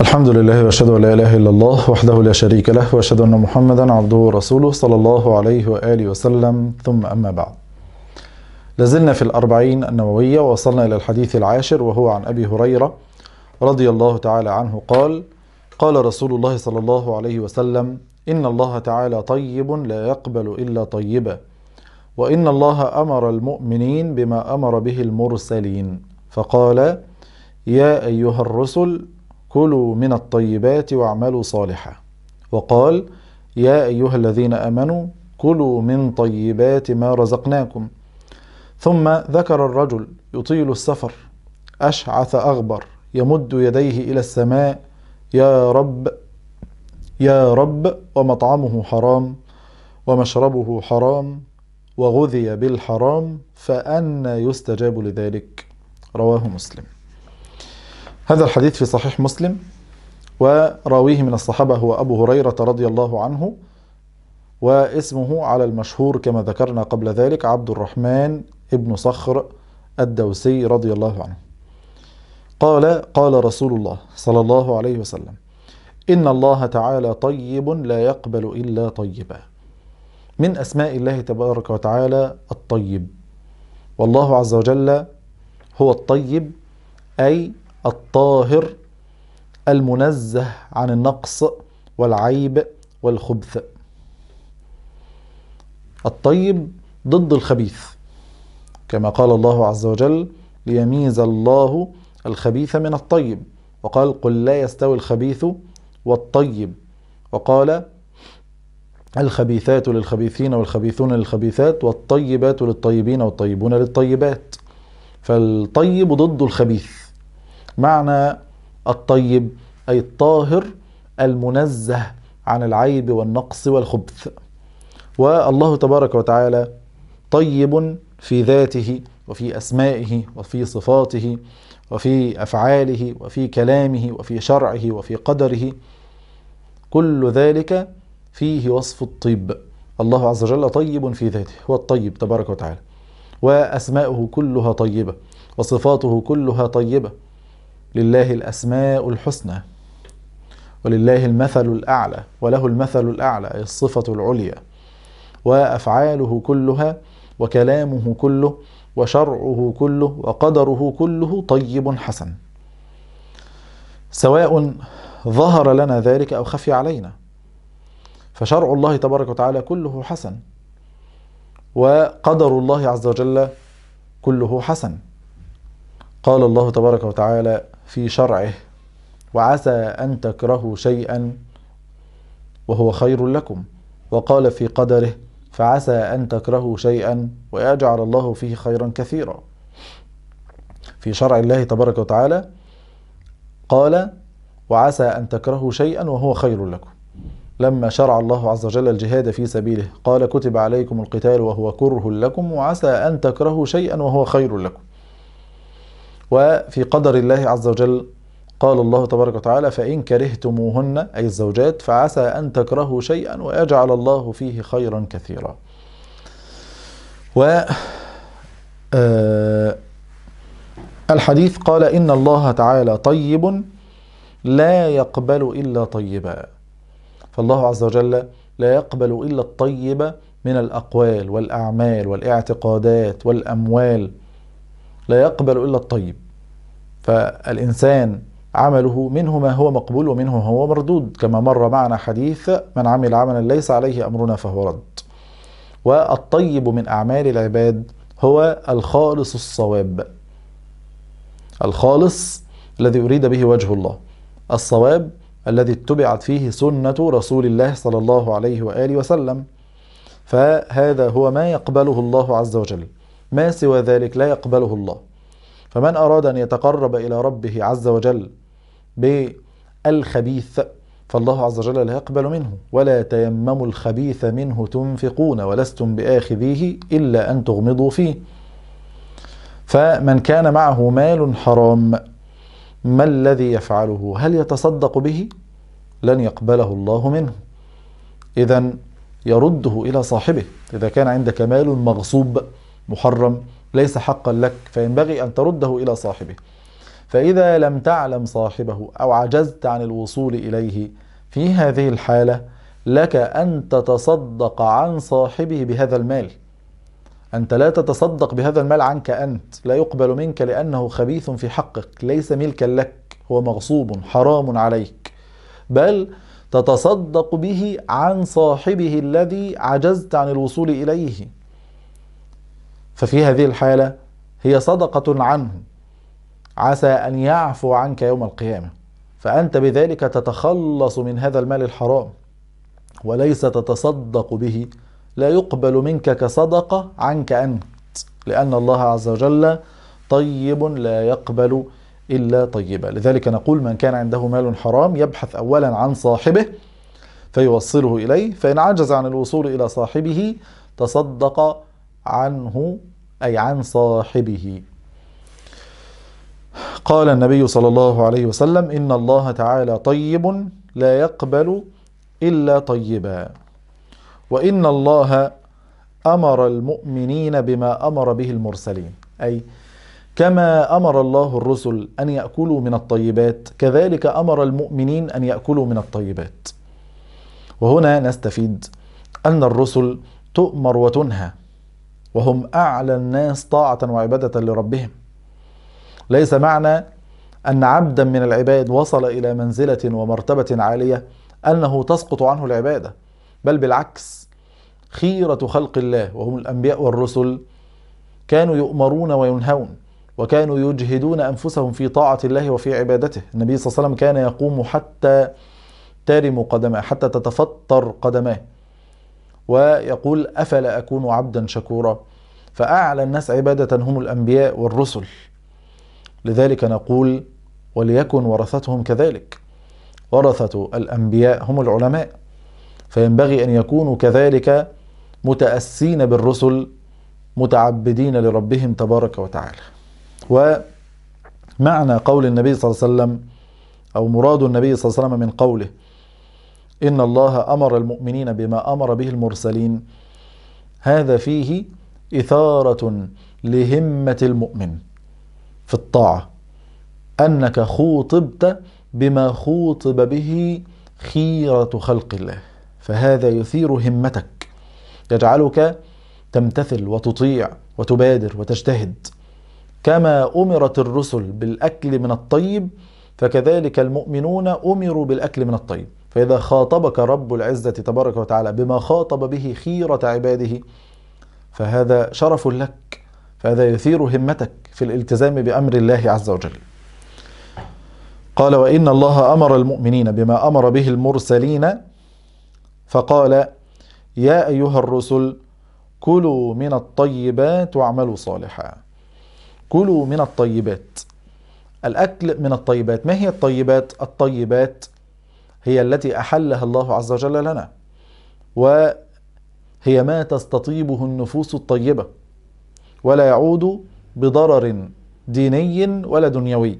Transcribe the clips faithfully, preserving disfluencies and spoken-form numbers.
الحمد لله وأشهد أن لا إله إلا الله وحده لا شريك له وأشهد أن محمدا عبده ورسوله صلى الله عليه وآله وسلم، ثم أما بعد. لازلنا في الأربعين النووية ووصلنا إلى الحديث العاشر، وهو عن أبي هريرة رضي الله تعالى عنه قال: قال رسول الله صلى الله عليه وسلم: إن الله تعالى طيب لا يقبل إلا طيبا، وإن الله أمر المؤمنين بما أمر به المرسلين، فقال: يا أيها الرسل كلوا من الطيبات واعملوا صالحا، وقال: يا أيها الذين آمنوا كلوا من طيبات ما رزقناكم. ثم ذكر الرجل يطيل السفر أشعث أغبر يمد يديه إلى السماء: يا رب يا رب، ومطعمه حرام ومشربه حرام وغذي بالحرام، فأنى يستجاب لذلك؟ رواه مسلم. هذا الحديث في صحيح مسلم، وراويه من الصحابة هو أبو هريرة رضي الله عنه، واسمه على المشهور كما ذكرنا قبل ذلك عبد الرحمن ابن صخر الدوسي رضي الله عنه. قال: قال رسول الله صلى الله عليه وسلم: إن الله تعالى طيب لا يقبل إلا طيبا. من أسماء الله تبارك وتعالى الطيب، والله عز وجل هو الطيب، أي الطاهر المنزه عن النقص والعيب والخبث. الطيب ضد الخبيث، كما قال الله عز وجل: ليميز الله الخبيث من الطيب، وقال: قل لا يستوي الخبيث والطيب، وقال: الخبيثات للخبيثين والخبيثون للخبيثات والطيبات للطيبين والطيبون للطيبات. فالطيب ضد الخبيث. معنى الطيب أي الطاهر المنزه عن العيب والنقص والخبث. والله تبارك وتعالى طيب في ذاته وفي أسمائه وفي صفاته وفي أفعاله وفي كلامه وفي شرعه وفي قدره، كل ذلك فيه وصف الطيب. الله عز وجل طيب في ذاته، هو الطيب تبارك وتعالى، وأسماؤه كلها طيبة وصفاته كلها طيبة. لله الأسماء الحسنى ولله المثل الأعلى، وله المثل الأعلى أي الصفة العليا، وأفعاله كلها وكلامه كله وشرعه كله وقدره كله طيب حسن، سواء ظهر لنا ذلك أو خفي علينا. فشرع الله تبارك وتعالى كله حسن، وقدر الله عز وجل كله حسن. قال الله تبارك وتعالى في شرعه: وعسى أن تكرهوا شيئا وهو خير لكم، وقال في قدره: فعسى أن تكرهوا شيئا ويجعل الله فيه خيرا كثيرا. في شرع الله تبارك وتعالى قال: وعسى أن تكرهوا شيئا وهو خير لكم. لما شرع الله عز وجل الجهاد في سبيله قال: كتب عليكم القتال وهو كره لكم، وعسى أن تكرهوا شيئا وهو خير لكم. وفي قدر الله عز وجل قال الله تبارك وتعالى: فإن كرهتموهن أي الزوجات فعسى أن تكرهوا شيئا ويجعل الله فيه خيرا كثيرا. و الحديث قال: إن الله تعالى طيب لا يقبل إلا طيبا. فالله عز وجل لا يقبل إلا الطيب من الأقوال والأعمال والاعتقادات والأموال، لا يقبل إلا الطيب. فالإنسان عمله منه ما هو مقبول ومنه ما هو مردود، كما مر معنا حديث: من عمل عملا ليس عليه أمرنا فهو رد. والطيب من أعمال العباد هو الخالص الصواب، الخالص الذي أريد به وجه الله، الصواب الذي اتبعت فيه سنة رسول الله صلى الله عليه وآله وسلم. فهذا هو ما يقبله الله عز وجل، ما سوى ذلك لا يقبله الله. فمن أراد أن يتقرب إلى ربه عز وجل بالخبيث فالله عز وجل لا يقبل منه: ولا تيمموا الخبيث منه تنفقون ولستم بآخذيه إلا أن تغمضوا فيه. فمن كان معه مال حرام ما الذي يفعله؟ هل يتصدق به؟ لن يقبله الله منه. إذن يرده إلى صاحبه. إذا كان عندك مال مغصوب محرم ليس حقا لك، فينبغي أن ترده إلى صاحبه. فإذا لم تعلم صاحبه أو عجزت عن الوصول إليه في هذه الحالة لك أن تتصدق عن صاحبه بهذا المال. أنت لا تتصدق بهذا المال عنك أنت، لا يقبل منك لأنه خبيث في حقك، ليس ملكا لك، هو مغصوب حرام عليك، بل تتصدق به عن صاحبه الذي عجزت عن الوصول إليه. ففي هذه الحالة هي صدقة عنه، عسى أن يعفو عنك يوم القيامة، فأنت بذلك تتخلص من هذا المال الحرام، وليس تتصدق به، لا يقبل منك كصدقة عنك أنت، لأن الله عز وجل طيب لا يقبل إلا طيبا. لذلك نقول من كان عنده مال حرام يبحث أولا عن صاحبه فيوصله إليه، فإن عجز عن الوصول إلى صاحبه تصدق عنه أي عن صاحبه. قال النبي صلى الله عليه وسلم: إن الله تعالى طيب لا يقبل إلا طيبا، وإن الله أمر المؤمنين بما أمر به المرسلين، أي كما أمر الله الرسل أن يأكلوا من الطيبات كذلك أمر المؤمنين أن يأكلوا من الطيبات. وهنا نستفيد أن الرسل تؤمر وتنهى، وهم أعلى الناس طاعة وعبادة لربهم. ليس معنى أن عبدا من العباد وصل إلى منزلة ومرتبة عالية أنه تسقط عنه العبادة، بل بالعكس، خيرة خلق الله وهم الأنبياء والرسل كانوا يؤمرون وينهون، وكانوا يجهدون أنفسهم في طاعة الله وفي عبادته. النبي صلى الله عليه وسلم كان يقوم حتى ترم قدماه، حتى تتفطر قدماه، ويقول: أفلا أكون عبدا شكورا. فأعلى الناس عبادة هم الأنبياء والرسل. لذلك نقول: وليكن ورثتهم كذلك. ورثة الأنبياء هم العلماء، فينبغي أن يكونوا كذلك متأسين بالرسل، متعبدين لربهم تبارك وتعالى. ومعنى قول النبي صلى الله عليه وسلم، أو مراد النبي صلى الله عليه وسلم من قوله إن الله أمر المؤمنين بما أمر به المرسلين، هذا فيه إثارة لهمة المؤمن في الطاعة، أنك خوطبت بما خوطب به خيرة خلق الله، فهذا يثير همتك، يجعلك تمتثل وتطيع وتبادر وتجتهد. كما أمرت الرسل بالأكل من الطيب فكذلك المؤمنون أمروا بالأكل من الطيب. فإذا خاطبك رب العزة تبارك وتعالى بما خاطب به خيرة عباده فهذا شرف لك، فهذا يثير همتك في الالتزام بأمر الله عز وجل. قال: وإن الله أمر المؤمنين بما أمر به المرسلين، فقال: يا أيها الرسل كلوا من الطيبات واعملوا صالحا. كلوا من الطيبات، الأكل من الطيبات. ما هي الطيبات؟ الطيبات هي التي أحلها الله عز وجل لنا، وهي ما تستطيبه النفوس الطيبة، ولا يعود بضرر ديني ولا دنيوي.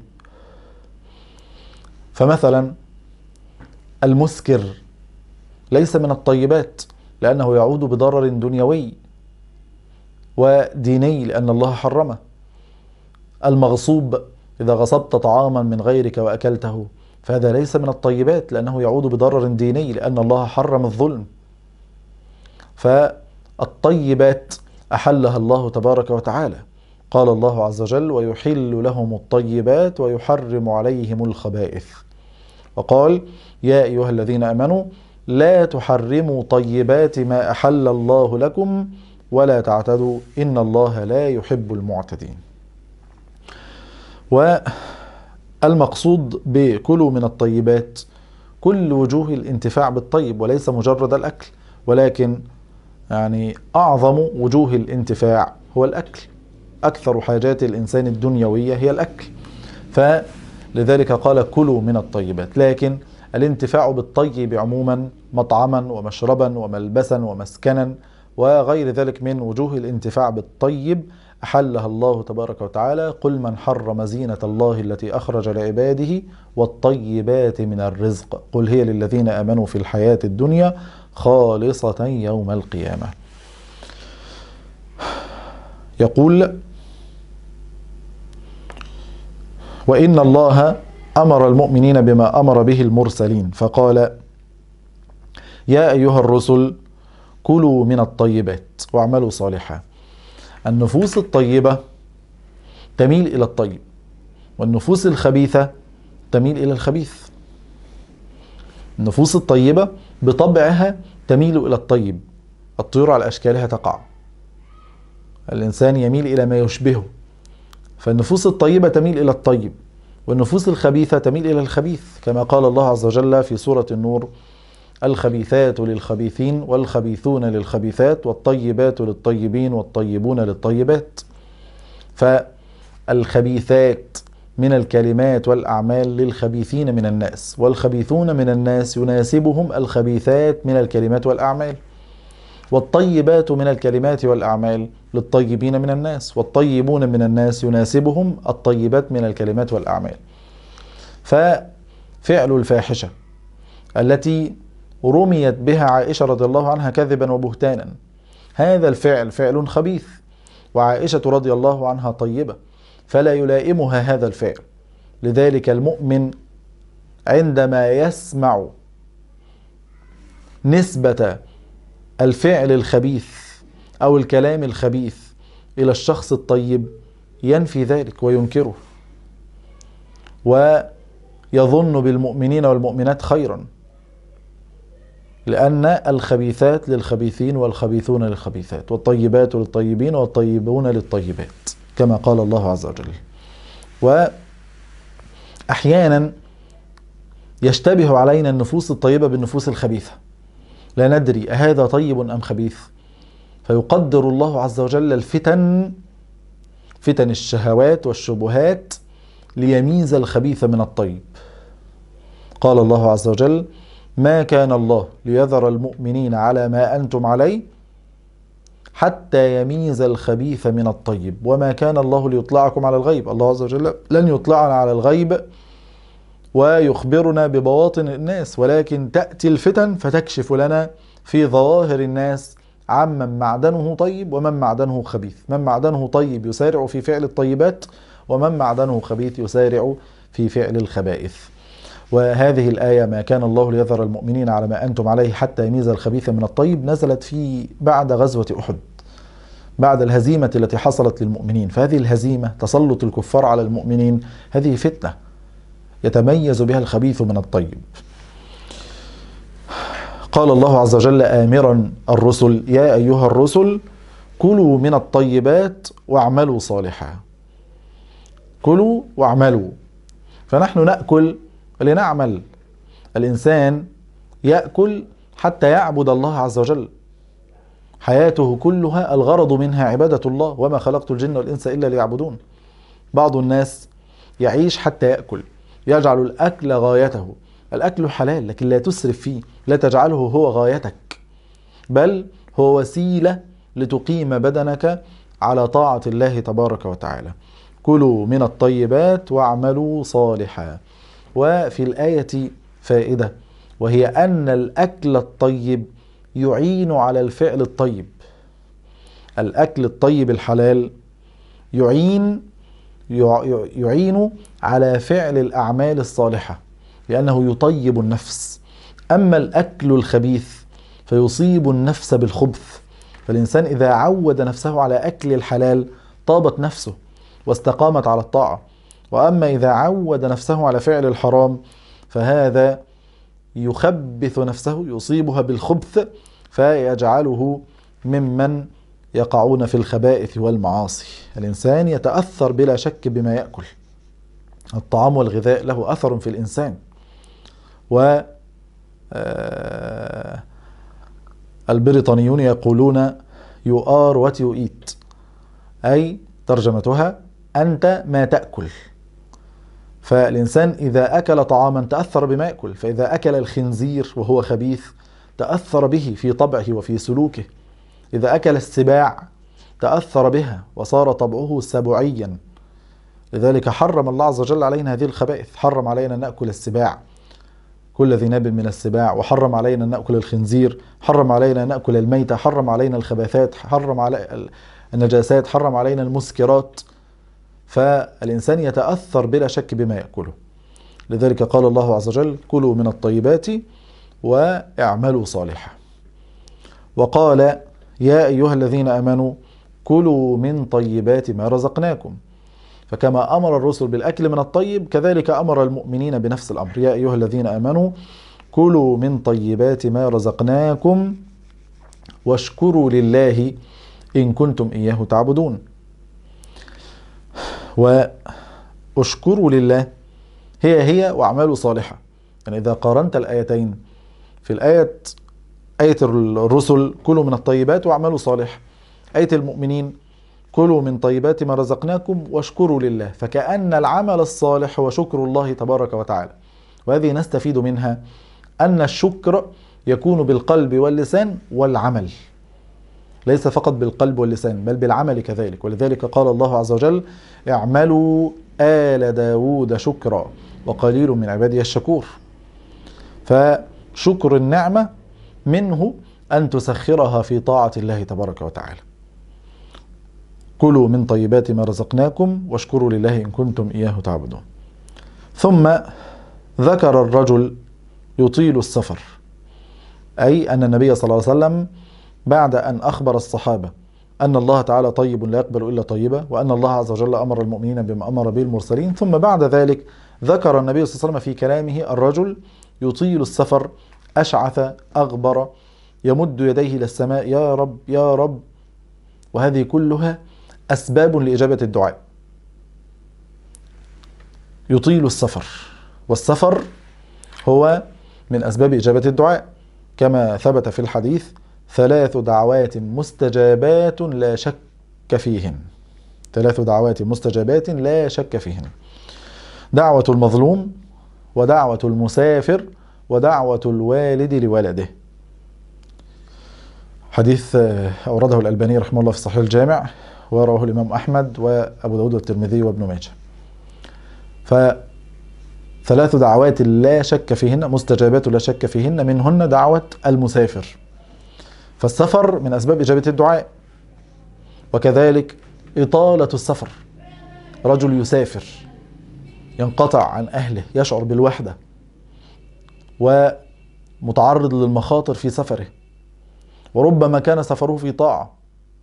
فمثلا المسكر ليس من الطيبات لأنه يعود بضرر دنيوي وديني لأن الله حرمه. المغصوب، إذا غصبت طعاما من غيرك وأكلته فهذا ليس من الطيبات لأنه يعود بضرر ديني لأن الله حرم الظلم. فالطيبات أحلها الله تبارك وتعالى. قال الله عز وجل: ويحل لهم الطيبات ويحرم عليهم الخبائث. وقال: يا أيها الذين آمنوا لا تحرموا طيبات ما أحل الله لكم ولا تعتدوا إن الله لا يحب المعتدين. والمقصود بكلوا من الطيبات كل وجوه الانتفاع بالطيب، وليس مجرد الأكل، ولكن يعني أعظم وجوه الانتفاع هو الأكل. أكثر حاجات الإنسان الدنيوية هي الأكل، فلذلك قال: كلوا من الطيبات. لكن الانتفاع بالطيب عموما مطعما ومشربا وملبسا ومسكنا وغير ذلك من وجوه الانتفاع بالطيب أحلها الله تبارك وتعالى. قل من حرم زينة الله التي أخرج لعباده والطيبات من الرزق قل هي للذين آمنوا في الحياة الدنيا خالصة يوم القيامة. يقول: وإن الله أمر المؤمنين بما أمر به المرسلين فقال: يا أيها الرسل كلوا من الطيبات واعملوا صالحا. النفوس الطيبة تميل إلى الطيب، والنفوس الخبيثة تميل إلى الخبيث. النفوس الطيبة بطبعها تميل إلى الطيب، الطيور على أشكالها تقع، الإنسان يميل إلى ما يشبهه، فالنفوس الطيبة تميل إلى الطيب، والنفوس الخبيثة تميل إلى الخبيث، كما قال الله عز وجل في سورة النور: الخبيثات للخبيثين والخبيثون للخبيثات والطيبات للطيبين والطيبون للطيبات. فالخبيثات من الكلمات والأعمال للخبيثين من الناس، والخبيثون من الناس يناسبهم الخبيثات من الكلمات والأعمال، والطيبات من الكلمات والأعمال للطيبين من الناس، والطيبون من الناس يناسبهم الطيبات من الكلمات والأعمال. ففعل الفاحشة التي رميت بها عائشة رضي الله عنها كذبا وبهتانا، هذا الفعل فعل خبيث، وعائشة رضي الله عنها طيبة، فلا يلائمها هذا الفعل. لذلك المؤمن عندما يسمع نسبة الفعل الخبيث أو الكلام الخبيث إلى الشخص الطيب ينفي ذلك وينكره، ويظن بالمؤمنين والمؤمنات خيرا، لأن الخبيثات للخبيثين والخبيثون للخبيثات، والطيبات للطيبين والطيبون للطيبات، كما قال الله عز وجل. وأحيانا يشتبه علينا النفوس الطيبة بالنفوس الخبيثة، لا ندري أهذا طيب أم خبيث، فيقدر الله عز وجل الفتن، فتن الشهوات والشبهات، ليميز الخبيث من الطيب. قال الله عز وجل: ما كان الله ليذر المؤمنين على ما أنتم عليه حتى يميز الخبيث من الطيب وما كان الله ليطلعكم على الغيب. الله عز وجل لن يطلعنا على الغيب ويخبرنا ببواطن الناس، ولكن تأتي الفتن فتكشف لنا في ظواهر الناس عمن معدنه طيب ومن معدنه خبيث، من معدنه طيب يسارع في فعل الطيبات، ومن معدنه خبيث يسارع في فعل الخبائث. وهذه الآية: ما كان الله ليذر المؤمنين على ما أنتم عليه حتى يميز الخبيث من الطيب، نزلت في بعد غزوة أحد، بعد الهزيمة التي حصلت للمؤمنين. فهذه الهزيمة، تسلط الكفار على المؤمنين، هذه فتنة يتميز بها الخبيث من الطيب. قال الله عز وجل آمرا الرسل: يا أيها الرسل كلوا من الطيبات واعملوا صالحا. كلوا واعملوا، فنحن نأكل لنعمل. الإنسان يأكل حتى يعبد الله عز وجل، حياته كلها الغرض منها عبادة الله، وما خلقت الجن والإنس إلا ليعبدون. بعض الناس يعيش حتى يأكل، يجعل الأكل غايته. الأكل حلال، لكن لا تسرف فيه، لا تجعله هو غايتك، بل هو وسيلة لتقيم بدنك على طاعة الله تبارك وتعالى. كلوا من الطيبات واعملوا صالحا. وفي الآية فائدة، وهي أن الأكل الطيب يعين على الفعل الطيب. الأكل الطيب الحلال يعين يعين على فعل الأعمال الصالحة، لأنه يطيب النفس. أما الأكل الخبيث فيصيب النفس بالخبث، فالإنسان إذا عود نفسه على أكل الحلال طابت نفسه واستقامت على الطاعة، وأما إذا عود نفسه على فعل الحرام فهذا يخبث نفسه، يصيبها بالخبث، فيجعله ممن يقعون في الخبائث والمعاصي. الإنسان يتأثر بلا شك بما يأكل، الطعام والغذاء له أثر في الإنسان. و البريطانيون يقولون you are what you eat، أي ترجمتها أنت ما تأكل. فالإنسان إذا أكل طعاما تأثر بما يأكل، فإذا أكل الخنزير وهو خبيث تأثر به في طبعه وفي سلوكه، إذا أكل السباع تأثر بها وصار طبعه سبوعيا. لذلك حرم الله عز وجل علينا هذه الخبائث، حرم علينا أن نأكل السباع، كل ذي ناب من السباع، وحرم علينا أن نأكل الخنزير، حرم علينا أن نأكل الميتة، حرم علينا الخباثات، حرم علينا النجاسات، حرم علينا المسكرات. فالإنسان يتأثر بلا شك بما يأكله. لذلك قال الله عز وجل: كلوا من الطيبات واعملوا صالحا. وقال: يا أيها الذين آمنوا كلوا من طيبات ما رزقناكم. فكما أمر الرسل بالأكل من الطيب كذلك أمر المؤمنين بنفس الأمر: يا أيها الذين آمنوا كلوا من طيبات ما رزقناكم واشكروا لله إن كنتم إياه تعبدون. واشكروا لله هي هي واعملوا صالحا. يعني إذا قارنت الآيتين، في الآية آية الرسل كلوا من الطيبات واعملوا صالحا، آية المؤمنين كلوا من طيبات ما رزقناكم واشكروا لله، فكأن العمل الصالح هو شكر الله تبارك وتعالى. وهذه نستفيد منها أن الشكر يكون بالقلب واللسان والعمل، ليس فقط بالقلب واللسان بل بالعمل كذلك. ولذلك قال الله عز وجل: اعملوا آل داود شكرا وقليل من عبادي الشكور. فشكر النعمة منه أن تسخرها في طاعة الله تبارك وتعالى. كلوا من طيبات ما رزقناكم واشكروا لله إن كنتم إياه تعبدون. ثم ذكر الرجل يطيل السفر، أي أن النبي صلى الله عليه وسلم بعد أن أخبر الصحابة أن الله تعالى طيب لا يقبل إلا طيبة، وأن الله عز وجل أمر المؤمنين بما أمر به المرسلين، ثم بعد ذلك ذكر النبي صلى الله عليه وسلم في كلامه الرجل يطيل السفر أشعث أغبر يمد يديه إلى السماء: يا رب يا رب. وهذه كلها أسباب لإجابة الدعاء. يطيل السفر، والسفر هو من أسباب إجابة الدعاء، كما ثبت في الحديث: ثلاث دعوات مستجابات لا شك فيهن. ثلاث دعوات مستجابات لا شك فيهن: دعوة المظلوم، ودعوة المسافر، ودعوة الوالد لولده. حديث أورده الألباني رحمه الله في صحيح الجامع، ورواه الإمام أحمد وأبو داود والترمذي وابن ماجه. فثلاث دعوات لا شك فيهن، مستجابات لا شك فيهن، منهن دعوة المسافر. فالسفر من أسباب إجابة الدعاء. وكذلك إطالة السفر، رجل يسافر ينقطع عن أهله، يشعر بالوحدة ومتعرض للمخاطر في سفره، وربما كان سفره في طاعة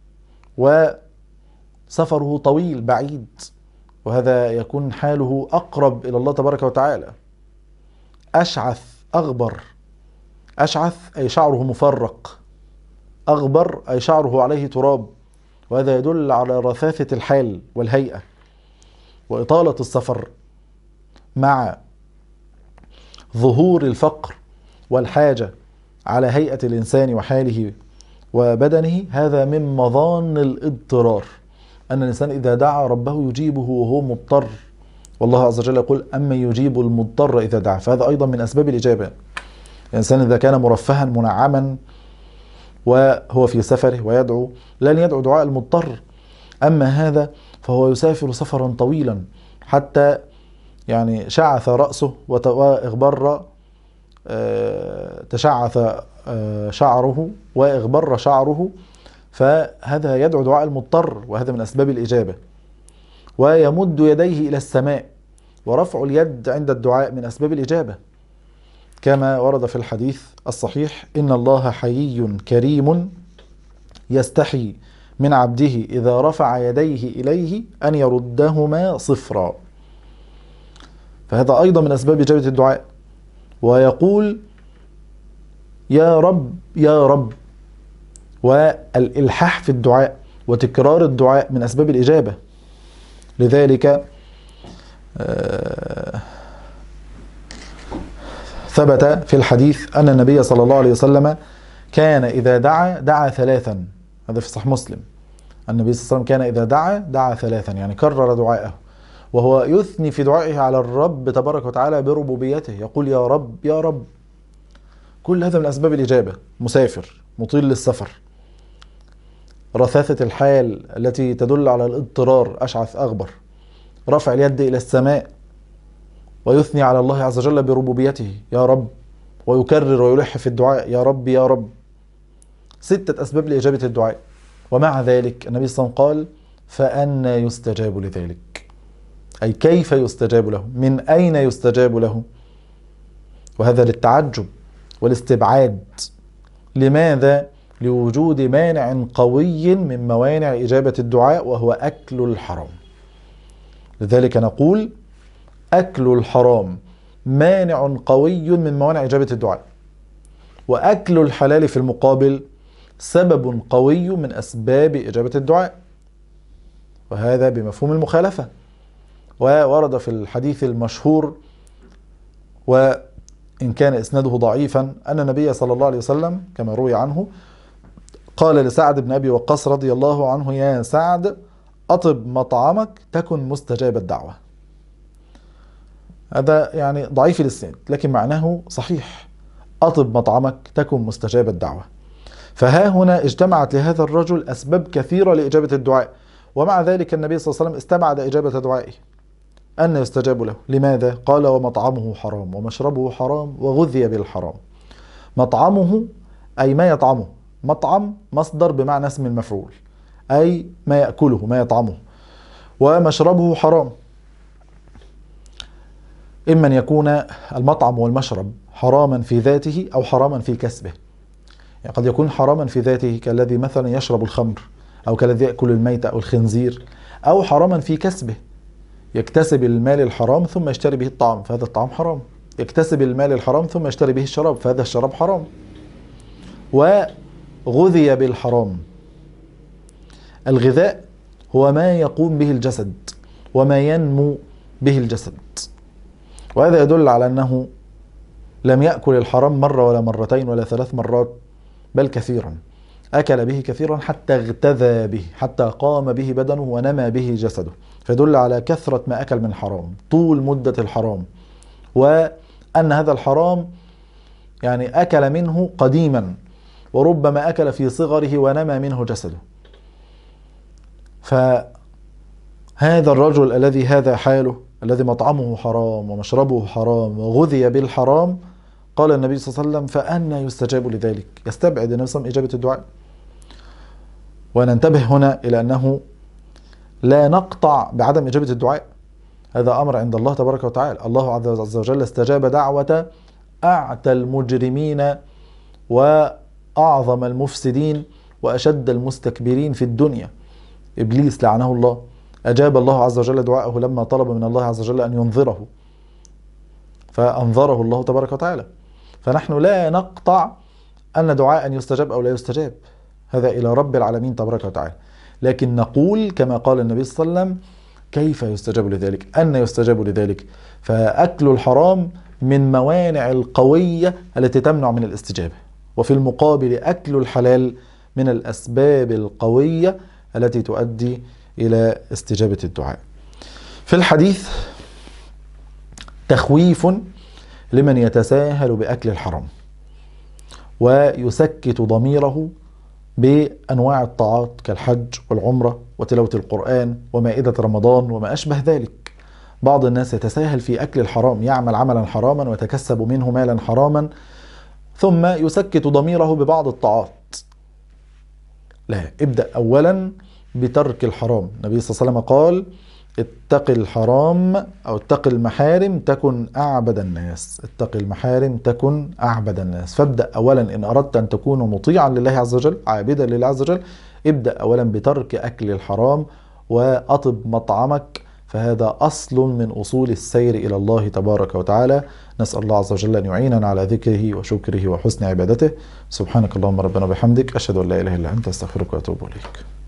وسفره طويل بعيد، وهذا يكون حاله أقرب إلى الله تبارك وتعالى. أشعث أغبر، أشعث أي شعره مفرق، أغبر أي شعره عليه تراب، وهذا يدل على رثاثة الحال والهيئة. وإطالة السفر مع ظهور الفقر والحاجة على هيئة الإنسان وحاله وبدنه، هذا من مظان الاضطرار، أن الإنسان إذا دعا ربه يجيبه وهو مضطر، والله عز وجل يقول: أما يجيب المضطر إذا دعا. فهذا أيضا من أسباب الإجابة. الإنسان إذا كان مرفها منعما وهو في سفره ويدعو، لن يدعو دعاء المضطر. أما هذا فهو يسافر سفرا طويلا حتى يعني شعث رأسه وإغبر، تشعث شعره وإغبر شعره، فهذا يدعو دعاء المضطر، وهذا من أسباب الإجابة. ويمد يديه إلى السماء، ورفع اليد عند الدعاء من أسباب الإجابة، كما ورد في الحديث الصحيح: إن الله حيي كريم يستحي من عبده إذا رفع يديه إليه أن يردهما صفرا. فهذا أيضا من أسباب إجابة الدعاء. ويقول: يا رب يا رب. والإلحاح في الدعاء وتكرار الدعاء من أسباب الإجابة. لذلك ثبت في الحديث أن النبي صلى الله عليه وسلم كان إذا دعا دعا ثلاثا، هذا في صحيح مسلم. النبي صلى الله عليه وسلم كان إذا دعا دعا ثلاثا، يعني كرر دعائه، وهو يثني في دعائه على الرب تبارك وتعالى بربوبيته، يقول: يا رب يا رب. كل هذا من أسباب الإجابة. مسافر، مطيل للسفر، رثاثة الحال التي تدل على الاضطرار، أشعث أغبر، رفع اليد إلى السماء ويثني على الله عز وجل بربوبيته: يا رب، ويكرر ويلح في الدعاء: يا رب يا رب. ستة أسباب لإجابة الدعاء. ومع ذلك النبي صلى الله عليه وسلم قال: فأنى يستجاب لذلك. أي كيف يستجاب له، من أين يستجاب له، وهذا للتعجب والاستبعاد. لماذا؟ لوجود مانع قوي من موانع إجابة الدعاء، وهو أكل الحرام. لذلك نقول أكل الحرام مانع قوي من موانع إجابة الدعاء، وأكل الحلال في المقابل سبب قوي من أسباب إجابة الدعاء، وهذا بمفهوم المخالفة. وورد في الحديث المشهور وإن كان إسناده ضعيفا أن النبي صلى الله عليه وسلم كما روي عنه قال لسعد بن أبي وقاص رضي الله عنه: يا سعد أطب مطعمك تكن مستجاب الدعوة. هذا يعني ضعيف الإسناد لكن معناه صحيح، أطب مطعمك تكن مستجاب الدعوة. فها هنا اجتمعت لهذا الرجل أسباب كثيرة لإجابة الدعاء، ومع ذلك النبي صلى الله عليه وسلم استبعد إجابة دعائه أن يستجاب له. لماذا؟ قال: ومطعمه حرام ومشربه حرام وغذي بالحرام. مطعمه أي ما يطعمه، مطعم مصدر بمعنى اسم المفعول، أي ما يأكله ما يطعمه. ومشربه حرام، إما أن يكون المطعم والمشرب حراما في ذاته أو حراما في كسبه. يعني قد يكون حراما في ذاته كالذي مثلا يشرب الخمر، أو كالذي يأكل الميت أو الخنزير، أو حراما في كسبه، يكتسب المال الحرام ثم يشتري به الطعام فهذا الطعام حرام، يكتسب المال الحرام ثم يشتري به الشراب فهذا الشراب حرام. وغذي بالحرام، الغذاء هو ما يقوم به الجسد وما ينمو به الجسد، وهذا يدل على أنه لم يأكل الحرام مرة ولا مرتين ولا ثلاث مرات، بل كثيرا، أكل به كثيرا حتى اغتذى به، حتى قام به بدنه ونمى به جسده، فيدل على كثرة ما أكل من حرام طول مدة الحرام، وأن هذا الحرام يعني أكل منه قديما، وربما أكل في صغره ونمى منه جسده. فهذا الرجل الذي هذا حاله، الذي مطعمه حرام ومشربه حرام وغذي بالحرام، قال النبي صلى الله عليه وسلم: فأنى يستجاب لذلك؟ يستبعد النبي صلى الله عليه وسلم إجابة الدعاء. وننتبه هنا إلى أنه لا نقطع بعدم إجابة الدعاء، هذا أمر عند الله تبارك وتعالى. الله عز وجل استجاب دعوة أعتى المجرمين وأعظم المفسدين وأشد المستكبرين في الدنيا، إبليس لعنه الله، أجاب الله عز وجل دعاءه لما طلب من الله عز وجل أن ينظره، فأنظره الله تبارك وتعالى. فنحن لا نقطع أن دعاء يستجاب أو لا يستجاب، هذا إلى رب العالمين تبارك وتعالى، لكن نقول كما قال النبي صلى الله عليه وسلم: كيف يستجاب لذلك؟ أن يستجاب لذلك؟ فأكل الحرام من موانع القوية التي تمنع من الاستجابة، وفي المقابل أكل الحلال من الأسباب القوية التي تؤدي إلى استجابة الدعاء. في الحديث تخويف لمن يتساهل بأكل الحرام ويسكت ضميره بأنواع الطاعات كالحج والعمرة وتلاوة القرآن ومائدة رمضان وما أشبه ذلك. بعض الناس يتساهل في أكل الحرام، يعمل عملا حراما ويتكسب منه مالا حراما ثم يسكت ضميره ببعض الطاعات. لا، ابدأ أولا بترك الحرام. النبي صلى الله عليه وسلم قال: اتق الحرام أو اتق المحارم تكن أعبد الناس، اتق المحارم تكن أعبد الناس. فابدأ أولا إن أردت أن تكون مطيعا لله عز وجل عابدا لله عز وجل، ابدأ أولا بترك أكل الحرام وأطب مطعمك، فهذا أصل من أصول السير إلى الله تبارك وتعالى. نسأل الله عز وجل أن يعيننا على ذكره وشكره وحسن عبادته. سبحانك اللهم ربنا وبحمدك، أشهد أن لا إله إلا أنت، أستغفرك وأتوب إليك.